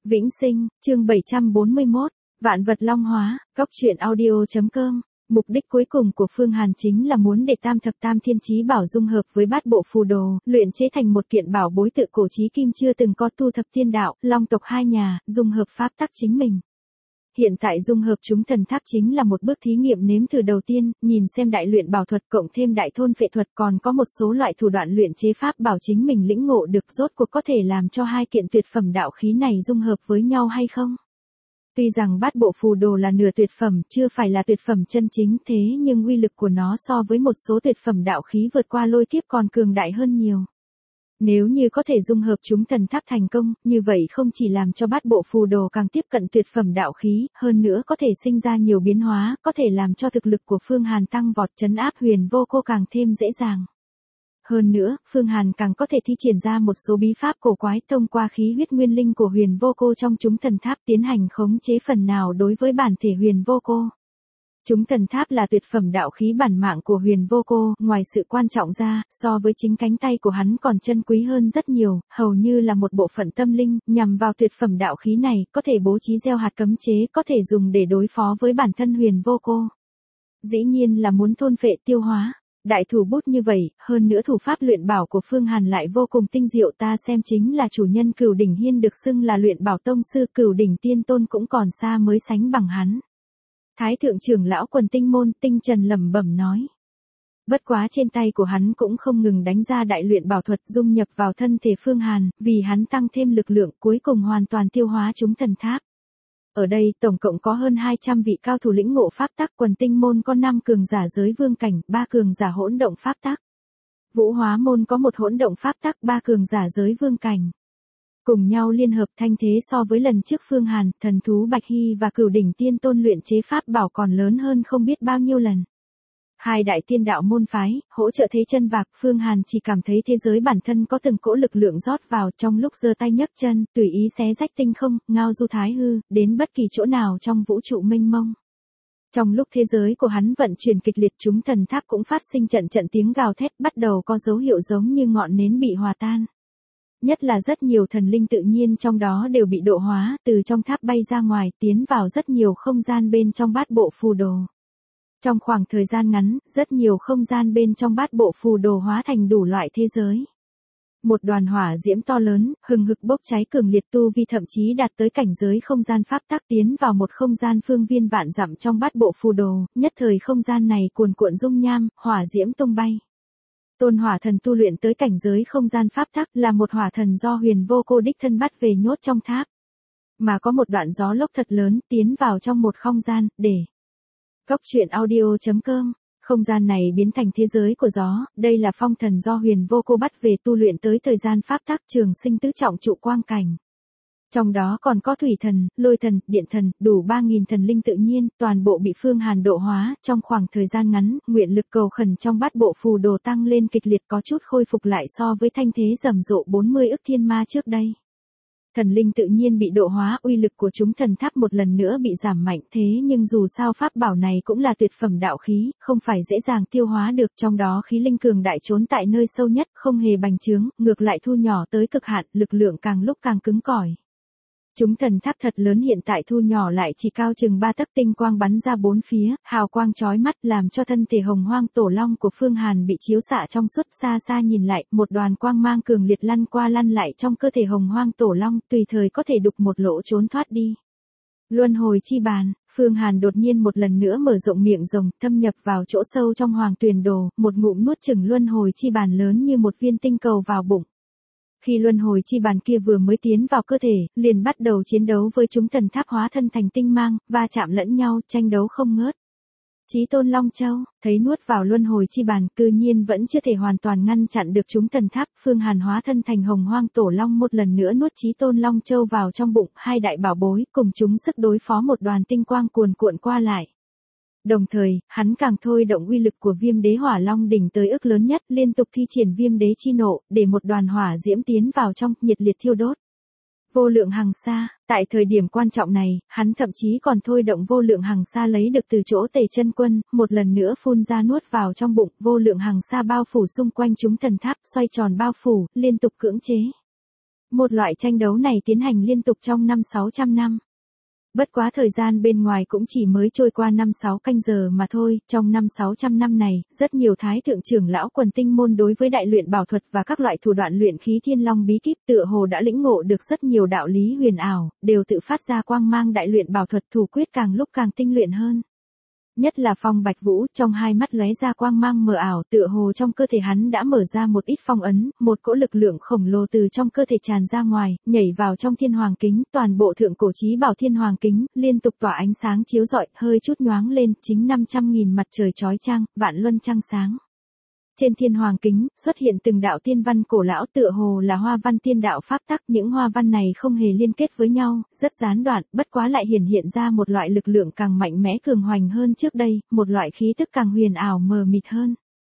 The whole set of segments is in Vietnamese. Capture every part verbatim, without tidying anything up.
Vĩnh Sinh, chương bảy trăm bốn mươi mốt, Vạn vật long hóa, góc truyện audio.com. Mục đích cuối cùng của Phương Hàn chính là muốn để tam thập tam thiên chí bảo dung hợp với bát bộ phù đồ, luyện chế thành một kiện bảo bối tự cổ chí kim chưa từng có tu thập thiên đạo, long tộc hai nhà, dung hợp pháp tắc chính mình. Hiện tại dung hợp chúng thần tháp chính là một bước thí nghiệm nếm thử đầu tiên, nhìn xem đại luyện bảo thuật cộng thêm đại thôn phệ thuật còn có một số loại thủ đoạn luyện chế pháp bảo chính mình lĩnh ngộ được rốt cuộc có thể làm cho hai kiện tuyệt phẩm đạo khí này dung hợp với nhau hay không. Tuy rằng bát bộ phù đồ là nửa tuyệt phẩm, chưa phải là tuyệt phẩm chân chính thế nhưng uy lực của nó so với một số tuyệt phẩm đạo khí vượt qua lôi kiếp còn cường đại hơn nhiều. Nếu như có thể dung hợp chúng thần tháp thành công, như vậy không chỉ làm cho bát bộ phù đồ càng tiếp cận tuyệt phẩm đạo khí, hơn nữa có thể sinh ra nhiều biến hóa, có thể làm cho thực lực của Phương Hàn tăng vọt trấn áp Huyền Vô Cô càng thêm dễ dàng. Hơn nữa, Phương Hàn càng có thể thi triển ra một số bí pháp cổ quái thông qua khí huyết nguyên linh của Huyền Vô Cô trong chúng thần tháp tiến hành khống chế phần nào đối với bản thể Huyền Vô Cô. Chúng thần tháp là tuyệt phẩm đạo khí bản mạng của Huyền Vô Cô, ngoài sự quan trọng ra, so với chính cánh tay của hắn còn chân quý hơn rất nhiều, hầu như là một bộ phận tâm linh, nhằm vào tuyệt phẩm đạo khí này, có thể bố trí gieo hạt cấm chế, có thể dùng để đối phó với bản thân Huyền Vô Cô. Dĩ nhiên là muốn thôn phệ tiêu hóa. Đại thủ bút như vậy, hơn nữa thủ pháp luyện bảo của Phương Hàn lại vô cùng tinh diệu, ta xem chính là chủ nhân Cửu Đỉnh Hiên được xưng là luyện bảo tông sư, Cửu Đỉnh Tiên Tôn cũng còn xa mới sánh bằng hắn. Thái thượng trưởng lão Quần Tinh Môn Tinh Trần lẩm bẩm nói. Bất quá trên tay của hắn cũng không ngừng đánh ra đại luyện bảo thuật dung nhập vào thân thể Phương Hàn, vì hắn tăng thêm lực lượng cuối cùng hoàn toàn tiêu hóa chúng thần tháp. Ở đây tổng cộng có hơn hai trăm vị cao thủ lĩnh ngộ pháp tắc, Quần Tinh Môn có năm cường giả giới vương cảnh, ba cường giả hỗn động pháp tắc. Vũ Hóa Môn có một hỗn động pháp tắc, ba cường giả giới vương cảnh. Cùng nhau liên hợp thanh thế so với lần trước Phương Hàn, thần thú Bạch Hy và Cửu Đỉnh Tiên Tôn luyện chế pháp bảo còn lớn hơn không biết bao nhiêu lần. Hai đại tiên đạo môn phái, hỗ trợ thế chân vạc, Phương Hàn chỉ cảm thấy thế giới bản thân có từng cỗ lực lượng rót vào trong lúc giơ tay nhấc chân, tùy ý xé rách tinh không, ngao du thái hư, đến bất kỳ chỗ nào trong vũ trụ mênh mông. Trong lúc thế giới của hắn vận chuyển kịch liệt chúng thần tháp cũng phát sinh trận trận tiếng gào thét bắt đầu có dấu hiệu giống như ngọn nến bị hòa tan. Nhất là rất nhiều thần linh tự nhiên trong đó đều bị độ hóa, từ trong tháp bay ra ngoài, tiến vào rất nhiều không gian bên trong bát bộ phù đồ. Trong khoảng thời gian ngắn, rất nhiều không gian bên trong bát bộ phù đồ hóa thành đủ loại thế giới. Một đoàn hỏa diễm to lớn, hừng hực bốc cháy cường liệt, tu vi thậm chí đạt tới cảnh giới không gian pháp tắc, tiến vào một không gian phương viên vạn dặm trong bát bộ phù đồ, nhất thời không gian này cuồn cuộn dung nham, hỏa diễm tung bay. Tôn hỏa thần tu luyện tới cảnh giới không gian pháp tắc là một hỏa thần do Huyền Vô Cô đích thân bắt về nhốt trong tháp. Mà có một đoạn gió lốc thật lớn tiến vào trong một không gian, để góc truyện audio.com, không gian này biến thành thế giới của gió, đây là phong thần do Huyền Vô Cô bắt về tu luyện tới thời gian pháp tắc trường sinh tứ trọng trụ quang cảnh. Trong đó còn có thủy thần, lôi thần, điện thần, đủ ba nghìn thần linh tự nhiên, toàn bộ bị Phương Hàn độ hóa, trong khoảng thời gian ngắn, nguyện lực cầu khẩn trong bát bộ phù đồ tăng lên kịch liệt có chút khôi phục lại so với thanh thế rầm rộ bốn mươi ức thiên ma trước đây. Thần linh tự nhiên bị độ hóa, uy lực của chúng thần tháp một lần nữa bị giảm mạnh, thế nhưng dù sao pháp bảo này cũng là tuyệt phẩm đạo khí, không phải dễ dàng tiêu hóa được, trong đó khí linh cường đại trốn tại nơi sâu nhất, không hề bành trướng, ngược lại thu nhỏ tới cực hạn, lực lượng càng lúc càng cứng cỏi. Chúng thần tháp thật lớn hiện tại thu nhỏ lại chỉ cao chừng ba tấc, tinh quang bắn ra bốn phía, hào quang chói mắt làm cho thân thể hồng hoang tổ long của Phương Hàn bị chiếu xạ trong suốt, xa xa nhìn lại, một đoàn quang mang cường liệt lăn qua lăn lại trong cơ thể hồng hoang tổ long, tùy thời có thể đục một lỗ trốn thoát đi. Luân hồi chi bàn, Phương Hàn đột nhiên một lần nữa mở rộng miệng rồng, thâm nhập vào chỗ sâu trong hoàng tuyền đồ, một ngụm nuốt chửng luân hồi chi bàn lớn như một viên tinh cầu vào bụng. Khi luân hồi chi bàn kia vừa mới tiến vào cơ thể, liền bắt đầu chiến đấu với chúng thần tháp hóa thân thành tinh mang, va chạm lẫn nhau, tranh đấu không ngớt. Chí Tôn Long Châu, thấy nuốt vào luân hồi chi bàn, cư nhiên vẫn chưa thể hoàn toàn ngăn chặn được chúng thần tháp, Phương Hàn hóa thân thành hồng hoang tổ long một lần nữa nuốt Chí Tôn Long Châu vào trong bụng, hai đại bảo bối, cùng chúng sức đối phó một đoàn tinh quang cuồn cuộn qua lại. Đồng thời, hắn càng thôi động uy lực của Viêm Đế Hỏa Long đỉnh tới ức lớn nhất, liên tục thi triển Viêm Đế chi nộ, để một đoàn hỏa diễm tiến vào trong, nhiệt liệt thiêu đốt. Vô lượng hằng sa, tại thời điểm quan trọng này, hắn thậm chí còn thôi động vô lượng hằng sa lấy được từ chỗ Tề Chân Quân, một lần nữa phun ra nuốt vào trong bụng, vô lượng hằng sa bao phủ xung quanh chúng thần tháp, xoay tròn bao phủ, liên tục cưỡng chế. Một loại tranh đấu này tiến hành liên tục trong năm sáu trăm năm. Bất quá thời gian bên ngoài cũng chỉ mới trôi qua năm sáu canh giờ mà thôi, trong năm sáu trăm năm này, rất nhiều thái thượng trưởng lão quần tinh môn đối với đại luyện bảo thuật và các loại thủ đoạn luyện khí thiên long bí kíp tựa hồ đã lĩnh ngộ được rất nhiều đạo lý huyền ảo, đều tự phát ra quang mang đại luyện bảo thuật thủ quyết càng lúc càng tinh luyện hơn. Nhất là Phong Bạch Vũ, trong hai mắt lóe ra quang mang mờ ảo, tựa hồ trong cơ thể hắn đã mở ra một ít phong ấn, một cỗ lực lượng khổng lồ từ trong cơ thể tràn ra ngoài, nhảy vào trong thiên hoàng kính, toàn bộ thượng cổ chí bảo thiên hoàng kính, liên tục tỏa ánh sáng chiếu rọi, hơi chút nhoáng lên, chính năm trăm nghìn mặt trời chói chang, vạn luân trăng sáng. Trên thiên hoàng kính, xuất hiện từng đạo tiên văn cổ lão tựa hồ là hoa văn tiên đạo pháp tắc, những hoa văn này không hề liên kết với nhau, rất gián đoạn, bất quá lại hiển hiện ra một loại lực lượng càng mạnh mẽ cường hoành hơn trước đây, một loại khí tức càng huyền ảo mờ mịt hơn.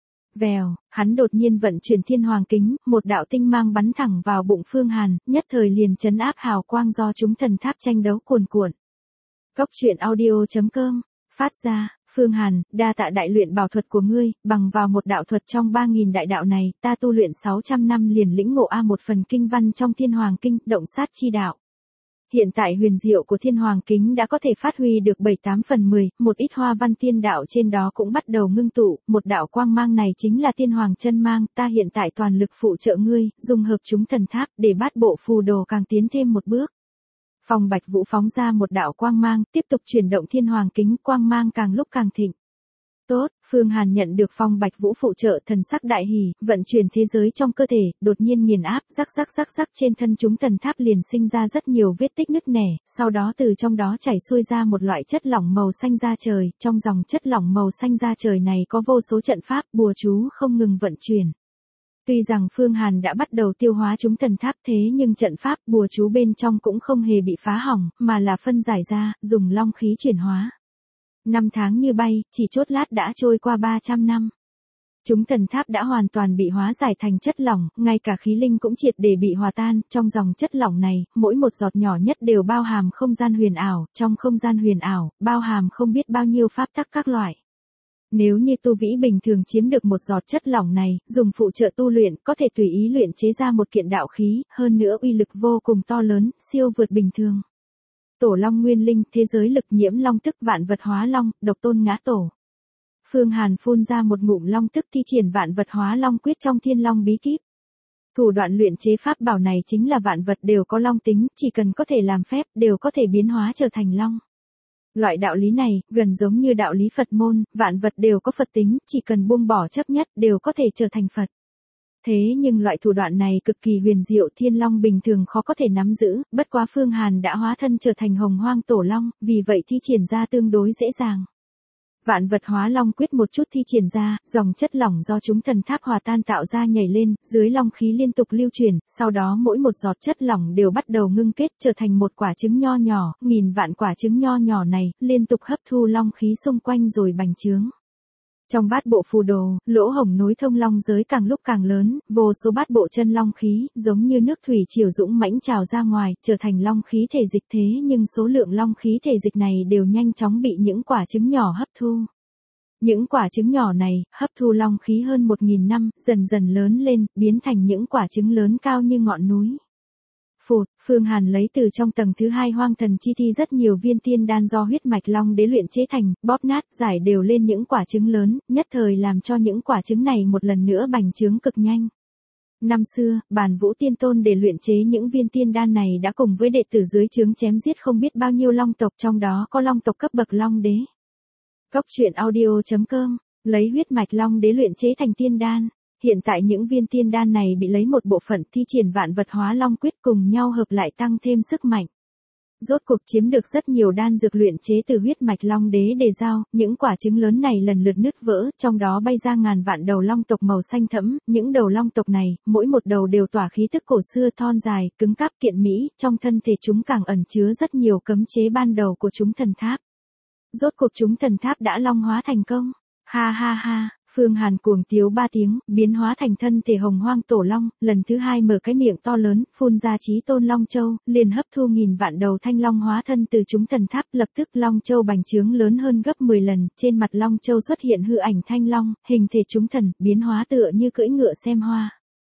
Vèo, hắn đột nhiên vận chuyển thiên hoàng kính, một đạo tinh mang bắn thẳng vào bụng Phương Hàn, nhất thời liền trấn áp hào quang do chúng thần tháp tranh đấu cuồn cuộn. Cốc truyện audio chấm com, phát ra. Phương Hàn, đa tạ đại luyện bảo thuật của ngươi, bằng vào một đạo thuật trong ba nghìn đại đạo này, ta tu luyện sáu trăm năm liền lĩnh ngộ a một phần kinh văn trong thiên hoàng kinh, động sát chi đạo. Hiện tại huyền diệu của thiên hoàng kính đã có thể phát huy được bảy tám phần mười, một ít hoa văn tiên đạo trên đó cũng bắt đầu ngưng tụ, một đạo quang mang này chính là thiên hoàng chân mang, ta hiện tại toàn lực phụ trợ ngươi, dung hợp chúng thần tháp để bát bộ phù đồ càng tiến thêm một bước. Phong Bạch Vũ phóng ra một đạo quang mang, tiếp tục chuyển động thiên hoàng kính, quang mang càng lúc càng thịnh. Tốt, Phương Hàn nhận được Phong Bạch Vũ phụ trợ, thần sắc đại hỉ, vận chuyển thế giới trong cơ thể, đột nhiên nghiền áp, rắc rắc rắc rắc trên thân chúng thần tháp liền sinh ra rất nhiều vết tích nứt nẻ, sau đó từ trong đó chảy xuôi ra một loại chất lỏng màu xanh da trời, trong dòng chất lỏng màu xanh da trời này có vô số trận pháp, bùa chú không ngừng vận chuyển. Tuy rằng Phương Hàn đã bắt đầu tiêu hóa chúng thần tháp thế nhưng trận pháp bùa chú bên trong cũng không hề bị phá hỏng, mà là phân giải ra, dùng long khí chuyển hóa. Năm tháng như bay, chỉ chốt lát đã trôi qua ba trăm năm. Chúng thần tháp đã hoàn toàn bị hóa giải thành chất lỏng, ngay cả khí linh cũng triệt để bị hòa tan, trong dòng chất lỏng này, mỗi một giọt nhỏ nhất đều bao hàm không gian huyền ảo, trong không gian huyền ảo, bao hàm không biết bao nhiêu pháp tắc các loại. Nếu như tu vĩ bình thường chiếm được một giọt chất lỏng này, dùng phụ trợ tu luyện, có thể tùy ý luyện chế ra một kiện đạo khí, hơn nữa uy lực vô cùng to lớn, siêu vượt bình thường. Tổ Long Nguyên Linh, thế giới lực nhiễm long tức vạn vật hóa long, độc tôn ngã tổ. Phương Hàn phun ra một ngụm long tức thi triển vạn vật hóa long quyết trong thiên long bí kíp. Thủ đoạn luyện chế pháp bảo này chính là vạn vật đều có long tính, chỉ cần có thể làm phép, đều có thể biến hóa trở thành long. Loại đạo lý này, gần giống như đạo lý Phật môn, vạn vật đều có Phật tính, chỉ cần buông bỏ chấp nhất, đều có thể trở thành Phật. Thế nhưng loại thủ đoạn này cực kỳ huyền diệu, thiên long bình thường khó có thể nắm giữ, bất quá Phương Hàn đã hóa thân trở thành hồng hoang tổ long, vì vậy thi triển ra tương đối dễ dàng. Vạn vật hóa long quyết một chút thi triển ra, dòng chất lỏng do chúng thần tháp hòa tan tạo ra nhảy lên, dưới long khí liên tục lưu chuyển, sau đó mỗi một giọt chất lỏng đều bắt đầu ngưng kết trở thành một quả trứng nho nhỏ, nghìn vạn quả trứng nho nhỏ này, liên tục hấp thu long khí xung quanh rồi bành trướng. Trong bát bộ phù đồ, lỗ hổng nối thông long giới càng lúc càng lớn, vô số bát bộ chân long khí, giống như nước thủy triều dũng mãnh trào ra ngoài, trở thành long khí thể dịch thế nhưng số lượng long khí thể dịch này đều nhanh chóng bị những quả trứng nhỏ hấp thu. Những quả trứng nhỏ này, hấp thu long khí hơn một nghìn năm, dần dần lớn lên, biến thành những quả trứng lớn cao như ngọn núi. Phụt, Phương Hàn lấy từ trong tầng thứ hai hoang thần chi thi rất nhiều viên tiên đan do huyết mạch long đế luyện chế thành, bóp nát, giải đều lên những quả trứng lớn, nhất thời làm cho những quả trứng này một lần nữa bành trướng cực nhanh. Năm xưa, Bàn Vũ Tiên Tôn để luyện chế những viên tiên đan này đã cùng với đệ tử dưới trướng chém giết không biết bao nhiêu long tộc, trong đó có long tộc cấp bậc long đế. Cốc truyện audio chấm com, lấy huyết mạch long đế luyện chế thành tiên đan. Hiện tại những viên tiên đan này bị lấy một bộ phận thi triển vạn vật hóa long quyết cùng nhau hợp lại tăng thêm sức mạnh. Rốt cuộc chiếm được rất nhiều đan dược luyện chế từ huyết mạch long đế để giao, những quả trứng lớn này lần lượt nứt vỡ, trong đó bay ra ngàn vạn đầu long tộc màu xanh thẫm, những đầu long tộc này, mỗi một đầu đều tỏa khí tức cổ xưa thon dài, cứng cáp kiện mỹ, trong thân thể chúng càng ẩn chứa rất nhiều cấm chế ban đầu của chúng thần tháp. Rốt cuộc chúng thần tháp đã long hóa thành công. Ha ha ha. Phương Hàn cuồng tiếu ba tiếng, biến hóa thành thân thể hồng hoang tổ long, lần thứ hai mở cái miệng to lớn, phun ra chí tôn long châu, liền hấp thu nghìn vạn đầu thanh long hóa thân từ chúng thần tháp, lập tức long châu bành trướng lớn hơn gấp mười lần, trên mặt long châu xuất hiện hư ảnh thanh long, hình thể chúng thần, biến hóa tựa như cưỡi ngựa xem hoa.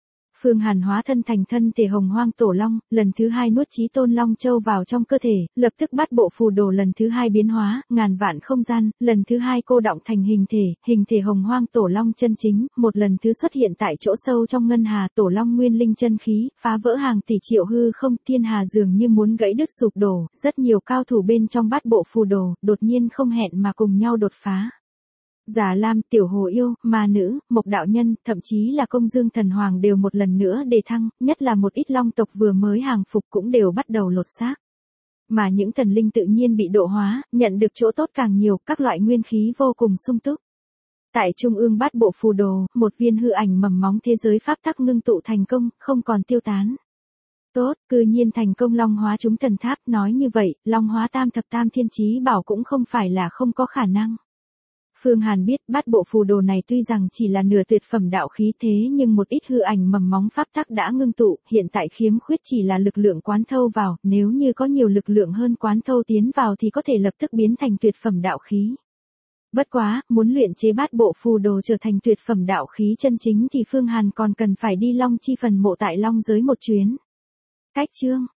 Phương Hàn hóa thân thành thân thể hồng hoang tổ long, lần thứ hai nuốt chí tôn long châu vào trong cơ thể, lập tức bát bộ phù đồ lần thứ hai biến hóa, ngàn vạn không gian, lần thứ hai cô đọng thành hình thể, hình thể hồng hoang tổ long chân chính, một lần thứ xuất hiện tại chỗ sâu trong ngân hà tổ long nguyên linh chân khí, phá vỡ hàng tỷ triệu hư không, thiên hà dường như muốn gãy đứt sụp đổ, rất nhiều cao thủ bên trong bát bộ phù đồ, đột nhiên không hẹn mà cùng nhau đột phá. Già Lam, Tiểu Hồ Yêu, Ma Nữ, Mộc Đạo Nhân, thậm chí là Công Dương Thần Hoàng đều một lần nữa đề thăng, nhất là một ít long tộc vừa mới hàng phục cũng đều bắt đầu lột xác. Mà những thần linh tự nhiên bị độ hóa, nhận được chỗ tốt càng nhiều, các loại nguyên khí vô cùng sung túc. Tại trung ương bát bộ phù đồ, một viên hư ảnh mầm móng thế giới pháp tắc ngưng tụ thành công, không còn tiêu tán. Tốt, cư nhiên thành công long hóa chúng thần tháp, nói như vậy, long hóa tam thập tam thiên chí bảo cũng không phải là không có khả năng. Phương Hàn biết bát bộ phù đồ này tuy rằng chỉ là nửa tuyệt phẩm đạo khí thế nhưng một ít hư ảnh mầm móng pháp tắc đã ngưng tụ, hiện tại khiếm khuyết chỉ là lực lượng quán thâu vào, nếu như có nhiều lực lượng hơn quán thâu tiến vào thì có thể lập tức biến thành tuyệt phẩm đạo khí. Bất quá, muốn luyện chế bát bộ phù đồ trở thành tuyệt phẩm đạo khí chân chính thì Phương Hàn còn cần phải đi Long Chi phần mộ tại Long giới một chuyến. Cách chương